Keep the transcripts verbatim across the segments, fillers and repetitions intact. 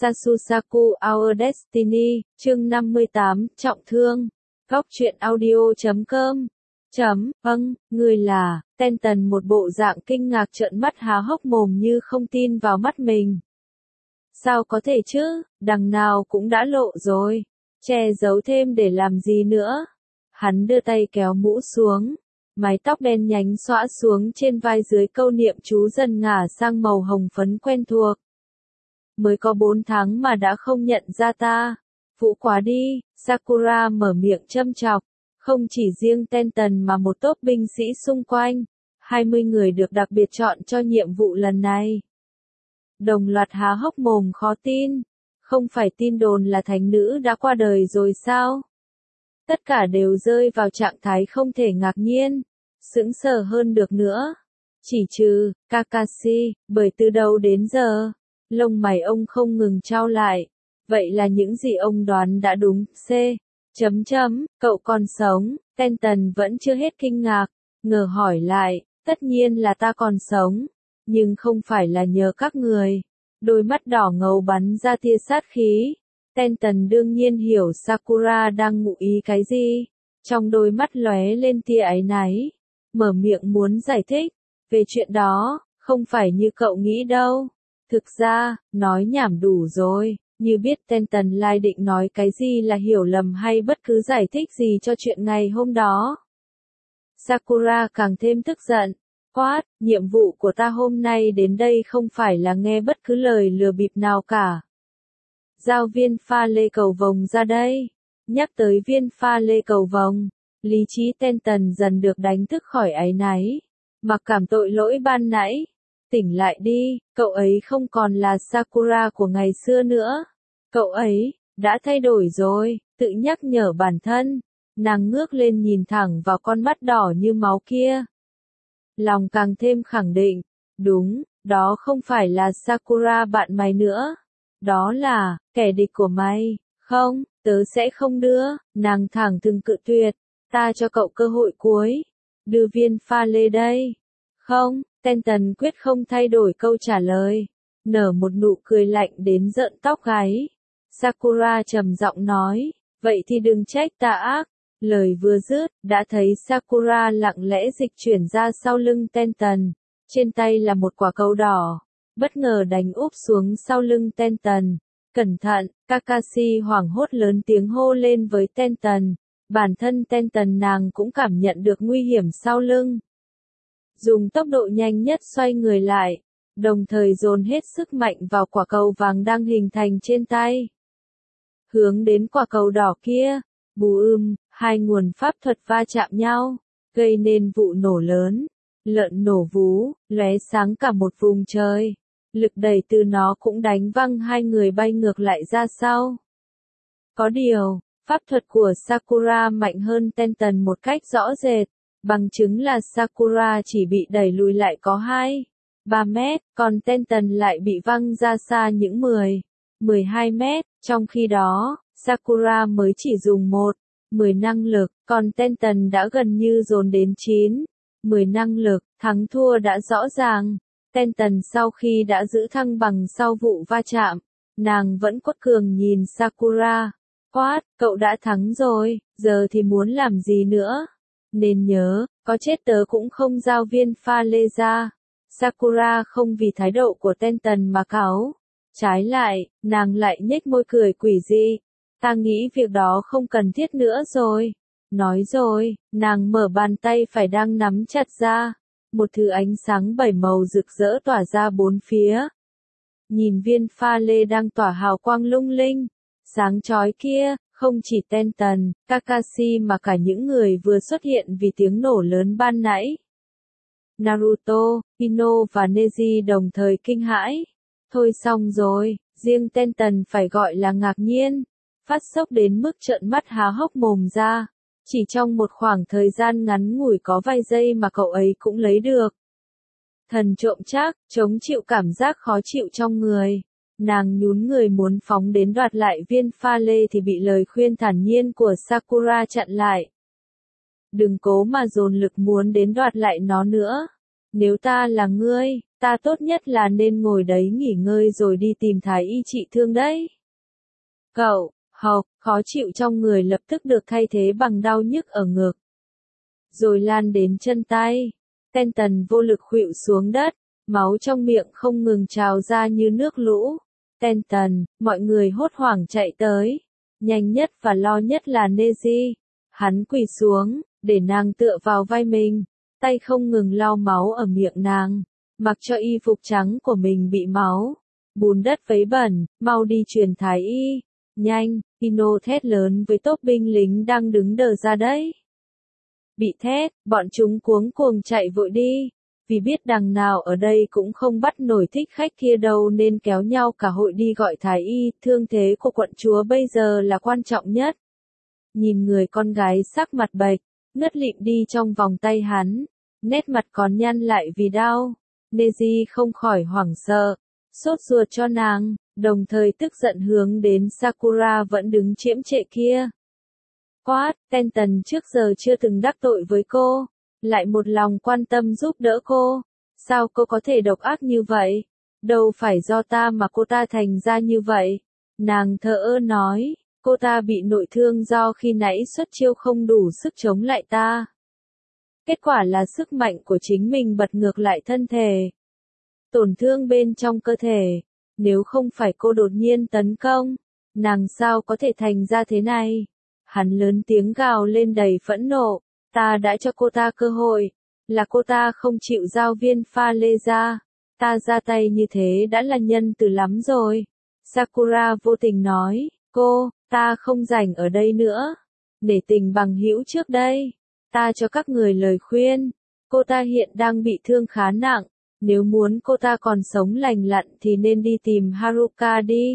Sasusaku Our Destiny, chương năm mươi tám, trọng thương. Góc truyện audio chấm com. Chấm, vâng, người là, Tenton một bộ dạng kinh ngạc trợn mắt há hốc mồm như không tin vào mắt mình. Sao có thể chứ, đằng nào cũng đã lộ rồi, che giấu thêm để làm gì nữa. Hắn đưa tay kéo mũ xuống, mái tóc đen nhánh xõa xuống trên vai dưới câu niệm chú dần ngả sang màu hồng phấn quen thuộc. Mới có bốn tháng mà đã không nhận ra ta. Vũ quá đi, Sakura mở miệng châm chọc. Không chỉ riêng Tenton mà một tốp binh sĩ xung quanh, hai mươi người được đặc biệt chọn cho nhiệm vụ lần này. Đồng loạt há hốc mồm khó tin. Không phải tin đồn là thánh nữ đã qua đời rồi sao? Tất cả đều rơi vào trạng thái không thể ngạc nhiên, sững sờ hơn được nữa. Chỉ trừ, Kakashi, bởi từ đầu đến giờ, lông mày ông không ngừng trao lại. Vậy là những gì ông đoán đã đúng. C. Chấm chấm, cậu còn sống. Tenton vẫn chưa hết kinh ngạc, ngờ hỏi lại, tất nhiên là ta còn sống, nhưng không phải là nhờ các người. Đôi mắt đỏ ngầu bắn ra tia sát khí. Tenton đương nhiên hiểu Sakura đang ngụ ý cái gì. Trong đôi mắt lóe lên tia áy náy, mở miệng muốn giải thích. Về chuyện đó, không phải như cậu nghĩ đâu. Thực ra, nói nhảm đủ rồi. Như biết Tenton lai định nói cái gì là hiểu lầm hay bất cứ giải thích gì cho chuyện ngày hôm đó. Sakura càng thêm tức giận. Quát, nhiệm vụ của ta hôm nay đến đây không phải là nghe bất cứ lời lừa bịp nào cả. Giao viên pha lê cầu vồng ra đây. Nhắc tới viên pha lê cầu vồng, lý trí Tenton dần được đánh thức khỏi áy náy. Mặc cảm tội lỗi ban nãy. Tỉnh lại đi, cậu ấy không còn là Sakura của ngày xưa nữa. Cậu ấy, đã thay đổi rồi, tự nhắc nhở bản thân. Nàng ngước lên nhìn thẳng vào con mắt đỏ như máu kia. Lòng càng thêm khẳng định, đúng, đó không phải là Sakura bạn mày nữa. Đó là, kẻ địch của mày, không, tớ sẽ không đưa, nàng thẳng thừng cự tuyệt. Ta cho cậu cơ hội cuối, đưa viên pha lê đây. Không, Tenton quyết không thay đổi câu trả lời. Nở một nụ cười lạnh đến rợn tóc gáy. Sakura trầm giọng nói, vậy thì đừng trách ta ác. Lời vừa dứt, đã thấy Sakura lặng lẽ dịch chuyển ra sau lưng Tenton. Trên tay là một quả cầu đỏ, bất ngờ đánh úp xuống sau lưng Tenton. Cẩn thận, Kakashi hoảng hốt lớn tiếng hô lên với Tenton. Bản thân Tenton nàng cũng cảm nhận được nguy hiểm sau lưng. Dùng tốc độ nhanh nhất xoay người lại, đồng thời dồn hết sức mạnh vào quả cầu vàng đang hình thành trên tay. Hướng đến quả cầu đỏ kia, bù ưm, hai nguồn pháp thuật va chạm nhau, gây nên vụ nổ lớn. Lợn nổ vú, lóe sáng cả một vùng trời. Lực đẩy từ nó cũng đánh văng hai người bay ngược lại ra sau. Có điều, pháp thuật của Sakura mạnh hơn Tenton một cách rõ rệt. Bằng chứng là Sakura chỉ bị đẩy lùi lại có hai, ba mét, còn Tenton lại bị văng ra xa những mười, mười hai mét. Trong khi đó, Sakura mới chỉ dùng một, mười năng lực, còn Tenton đã gần như dồn đến chín, mười năng lực. Thắng thua đã rõ ràng. Tenton sau khi đã giữ thăng bằng sau vụ va chạm, nàng vẫn quật cường nhìn Sakura. Quát, cậu đã thắng rồi, giờ thì muốn làm gì nữa? Nên nhớ, có chết tớ cũng không giao viên pha lê ra. Sakura không vì thái độ của Tenton mà cáu. Trái lại, nàng lại nhếch môi cười quỷ dị. Ta nghĩ việc đó không cần thiết nữa rồi. Nói rồi, nàng mở bàn tay phải đang nắm chặt ra. Một thứ ánh sáng bảy màu rực rỡ tỏa ra bốn phía. Nhìn viên pha lê đang tỏa hào quang lung linh, sáng chói kia. Không chỉ Tenton, Kakashi mà cả những người vừa xuất hiện vì tiếng nổ lớn ban nãy. Naruto, Ino và Neji đồng thời kinh hãi. Thôi xong rồi, riêng Tenton phải gọi là ngạc nhiên. Phát sốc đến mức trợn mắt há hốc mồm ra. Chỉ trong một khoảng thời gian ngắn ngủi có vài giây mà cậu ấy cũng lấy được thần trộm chắc, chống chịu cảm giác khó chịu trong người. Nàng nhún người muốn phóng đến đoạt lại viên pha lê thì bị lời khuyên thản nhiên của Sakura chặn lại. Đừng cố mà dồn lực muốn đến đoạt lại nó nữa. Nếu ta là ngươi, ta tốt nhất là nên ngồi đấy nghỉ ngơi rồi đi tìm thái y trị thương đấy. Cậu, hộc, khó chịu trong người lập tức được thay thế bằng đau nhức ở ngực. Rồi lan đến chân tay. Stanton vô lực khuỵu xuống đất, máu trong miệng không ngừng trào ra như nước lũ. Stanton, mọi người hốt hoảng chạy tới. Nhanh nhất và lo nhất là Neji. Hắn quỳ xuống, để nàng tựa vào vai mình, tay không ngừng lau máu ở miệng nàng, mặc cho y phục trắng của mình bị máu, bùn đất vấy bẩn, mau đi truyền thái y. Nhanh, Ino thét lớn với tốp binh lính đang đứng đờ ra đấy. Bị thét, bọn chúng cuống cuồng chạy vội đi, vì biết đằng nào ở đây cũng không bắt nổi thích khách kia đâu nên kéo nhau cả hội đi gọi thái y. Thương thế của quận chúa bây giờ là quan trọng nhất. Nhìn người con gái sắc mặt bệch, ngất lịm đi trong vòng tay hắn, nét mặt còn nhăn lại vì đau. Neji không khỏi hoảng sợ, sốt ruột cho nàng, đồng thời tức giận hướng đến Sakura vẫn đứng chiếm trệ kia. Quát, Stanton trước giờ chưa từng đắc tội với cô, lại một lòng quan tâm giúp đỡ cô. Sao cô có thể độc ác như vậy? Đâu phải do ta mà cô ta thành ra như vậy. Nàng thờ ơ nói, cô ta bị nội thương do khi nãy xuất chiêu không đủ sức chống lại ta. Kết quả là sức mạnh của chính mình bật ngược lại thân thể. Tổn thương bên trong cơ thể. Nếu không phải cô đột nhiên tấn công, nàng sao có thể thành ra thế này? Hắn lớn tiếng gào lên đầy phẫn nộ. Ta đã cho cô ta cơ hội. Là cô ta không chịu giao viên pha lê ra. Ta ra tay như thế đã là nhân từ lắm rồi. Sakura vô tình nói, cô, ta không rảnh ở đây nữa. Để tình bằng hữu trước đây. Ta cho các người lời khuyên. Cô ta hiện đang bị thương khá nặng. Nếu muốn cô ta còn sống lành lặn thì nên đi tìm Haruka đi.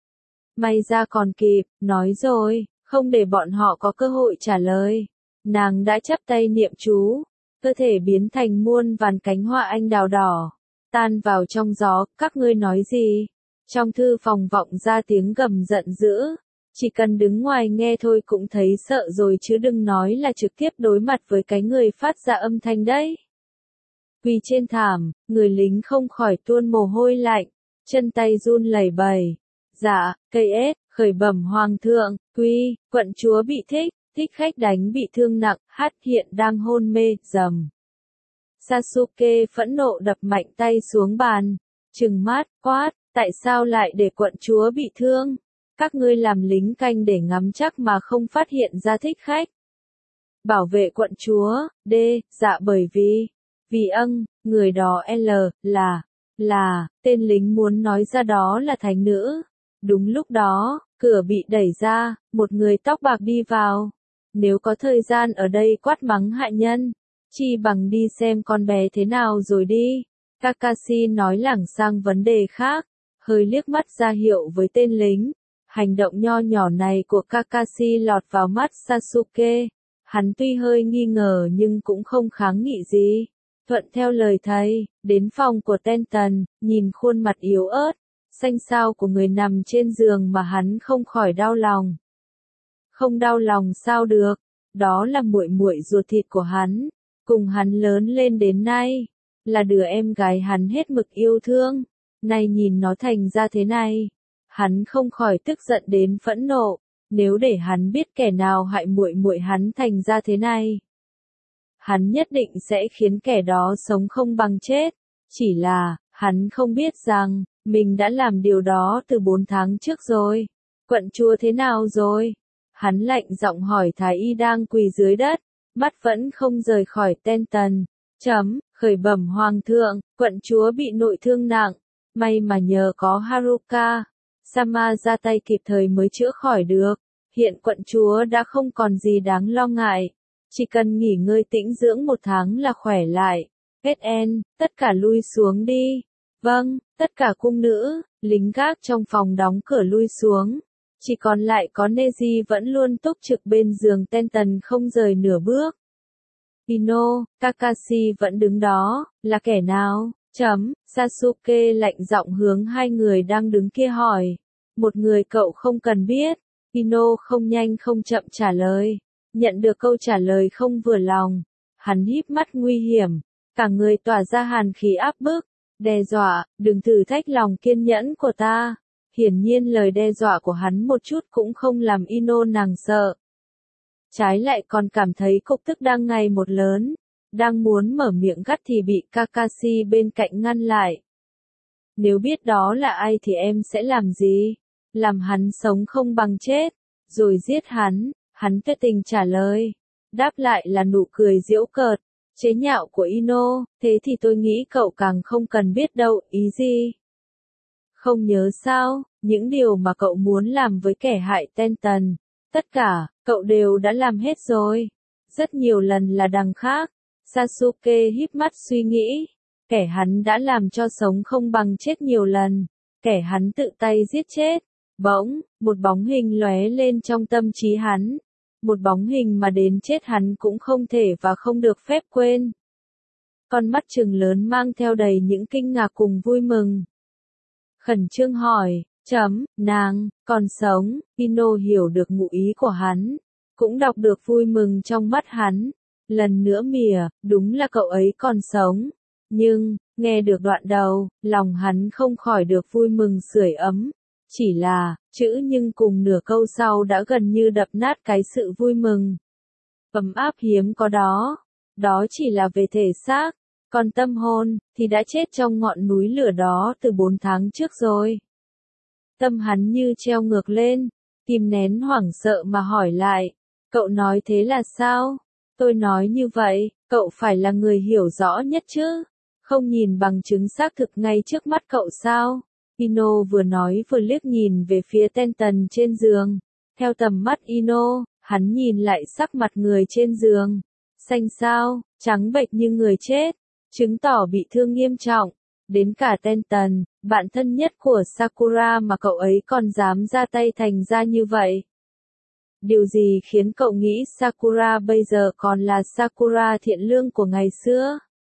May ra còn kịp, nói rồi, không để bọn họ có cơ hội trả lời. Nàng đã chắp tay niệm chú, cơ thể biến thành muôn vàn cánh hoa anh đào đỏ, tan vào trong gió. Các ngươi nói gì? Trong thư phòng vọng ra tiếng gầm giận dữ. Chỉ cần đứng ngoài nghe thôi cũng thấy sợ rồi chứ đừng nói là trực tiếp đối mặt với cái người phát ra âm thanh đấy. Quỳ trên thảm, người lính không khỏi tuôn mồ hôi lạnh, chân tay run lẩy bẩy. Dạ, cây ết, khởi bẩm hoàng thượng, quy, quận chúa bị thích, thích khách đánh bị thương nặng, hát hiện đang hôn mê, dầm. Sasuke phẫn nộ đập mạnh tay xuống bàn, trừng mắt, quát, tại sao lại để quận chúa bị thương? Các ngươi làm lính canh để ngắm chắc mà không phát hiện ra thích khách. Bảo vệ quận chúa, D, dạ bởi vì, vì âng, người đó L, là, là, tên lính muốn nói ra đó là thánh nữ. Đúng lúc đó, cửa bị đẩy ra, một người tóc bạc đi vào. Nếu có thời gian ở đây quát mắng hạ nhân, chi bằng đi xem con bé thế nào rồi đi. Kakashi nói lảng sang vấn đề khác, hơi liếc mắt ra hiệu với tên lính. Hành động nho nhỏ này của Kakashi lọt vào mắt Sasuke. Hắn tuy hơi nghi ngờ nhưng cũng không kháng nghị gì. Thuận theo lời thầy, đến phòng của Stanton, nhìn khuôn mặt yếu ớt, xanh xao của người nằm trên giường mà hắn không khỏi đau lòng. Không đau lòng sao được, đó là muội muội ruột thịt của hắn, cùng hắn lớn lên đến nay, là đứa em gái hắn hết mực yêu thương, nay nhìn nó thành ra thế này, hắn không khỏi tức giận đến phẫn nộ, nếu để hắn biết kẻ nào hại muội muội hắn thành ra thế này, hắn nhất định sẽ khiến kẻ đó sống không bằng chết, chỉ là, hắn không biết rằng, mình đã làm điều đó từ bốn tháng trước rồi. Quận chúa thế nào rồi? Hắn lạnh giọng hỏi thái y đang quỳ dưới đất, mắt vẫn không rời khỏi Stanton. Chấm, khởi bẩm hoàng thượng, quận chúa bị nội thương nặng, may mà nhờ có Haruka Sama ra tay kịp thời mới chữa khỏi được. Hiện quận chúa đã không còn gì đáng lo ngại, chỉ cần nghỉ ngơi tĩnh dưỡng một tháng là khỏe lại. ét en, tất cả lui xuống đi. Vâng, tất cả cung nữ, lính gác trong phòng đóng cửa lui xuống. Chỉ còn lại có Neji vẫn luôn túc trực bên giường Stanton không rời nửa bước. Ino, Kakashi vẫn đứng đó, là kẻ nào? Chấm, Sasuke lạnh giọng hướng hai người đang đứng kia hỏi. Một người cậu không cần biết. Ino không nhanh không chậm trả lời. Nhận được câu trả lời không vừa lòng. Hắn híp mắt nguy hiểm. Cả người tỏa ra hàn khí áp bức. Đe dọa, đừng thử thách lòng kiên nhẫn của ta. Hiển nhiên lời đe dọa của hắn một chút cũng không làm Ino nàng sợ. Trái lại còn cảm thấy cục tức đang ngày một lớn. Đang muốn mở miệng gắt thì bị Kakashi bên cạnh ngăn lại. Nếu biết đó là ai thì em sẽ làm gì? Làm hắn sống không bằng chết, rồi giết hắn, hắn tuyệt tình trả lời. Đáp lại là nụ cười giễu cợt, chế nhạo của Ino, thế thì tôi nghĩ cậu càng không cần biết đâu, ý gì? Không nhớ sao, những điều mà cậu muốn làm với kẻ hại Tenten, tất cả, cậu đều đã làm hết rồi. Rất nhiều lần là đằng khác. Sasuke híp mắt suy nghĩ, kẻ hắn đã làm cho sống không bằng chết nhiều lần, kẻ hắn tự tay giết chết. Bỗng, một bóng hình lóe lên trong tâm trí hắn, một bóng hình mà đến chết hắn cũng không thể và không được phép quên. Con mắt trừng lớn mang theo đầy những kinh ngạc cùng vui mừng. Khẩn trương hỏi, chấm, nàng, còn sống, Ino hiểu được ngụ ý của hắn, cũng đọc được vui mừng trong mắt hắn. Lần nữa mỉa, đúng là cậu ấy còn sống. Nhưng, nghe được đoạn đầu, lòng hắn không khỏi được vui mừng sưởi ấm. Chỉ là, chữ nhưng cùng nửa câu sau đã gần như đập nát cái sự vui mừng. Ấm áp hiếm có đó. Đó chỉ là về thể xác. Còn tâm hồn, thì đã chết trong ngọn núi lửa đó từ bốn tháng trước rồi. Tâm hắn như treo ngược lên. Kìm nén hoảng sợ mà hỏi lại. Cậu nói thế là sao? Tôi nói như vậy, cậu phải là người hiểu rõ nhất chứ, không nhìn bằng chứng xác thực ngay trước mắt cậu sao? Ino vừa nói vừa liếc nhìn về phía Tenten trên giường. Theo tầm mắt Ino, hắn nhìn lại sắc mặt người trên giường. Xanh xao, trắng bệch như người chết, chứng tỏ bị thương nghiêm trọng. Đến cả Tenten, bạn thân nhất của Sakura mà cậu ấy còn dám ra tay thành ra như vậy. Điều gì khiến cậu nghĩ Sakura bây giờ còn là Sakura thiện lương của ngày xưa?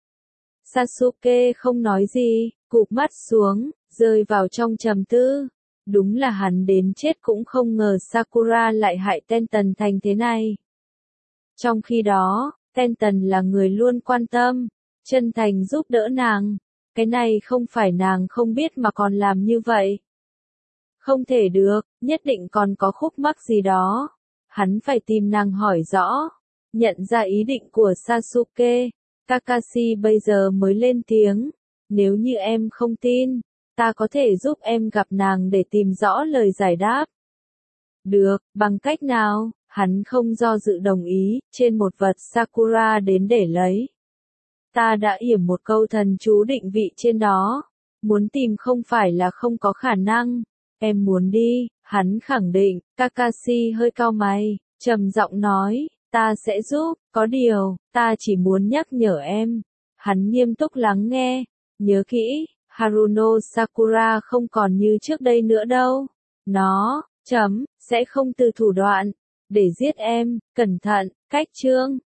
Sasuke không nói gì, cụp mắt xuống, rơi vào trong trầm tư. Đúng là hắn đến chết cũng không ngờ Sakura lại hại Tenten thành thế này. Trong khi đó, Tenten là người luôn quan tâm, chân thành giúp đỡ nàng. Cái này không phải nàng không biết mà còn làm như vậy. Không thể được, nhất định còn có khúc mắc gì đó. Hắn phải tìm nàng hỏi rõ. Nhận ra ý định của Sasuke, Kakashi bây giờ mới lên tiếng. Nếu như em không tin, ta có thể giúp em gặp nàng để tìm rõ lời giải đáp. Được, bằng cách nào? Hắn không do dự đồng ý, trên một vật Sakura đến để lấy. Ta đã yểm một câu thần chú định vị trên đó. Muốn tìm không phải là không có khả năng. Em muốn đi, hắn khẳng định. Kakashi hơi cau mày, trầm giọng nói, ta sẽ giúp, có điều, ta chỉ muốn nhắc nhở em. Hắn nghiêm túc lắng nghe, nhớ kỹ, Haruno Sakura không còn như trước đây nữa đâu. Nó, chấm, sẽ không từ thủ đoạn, để giết em, cẩn thận, cách chương.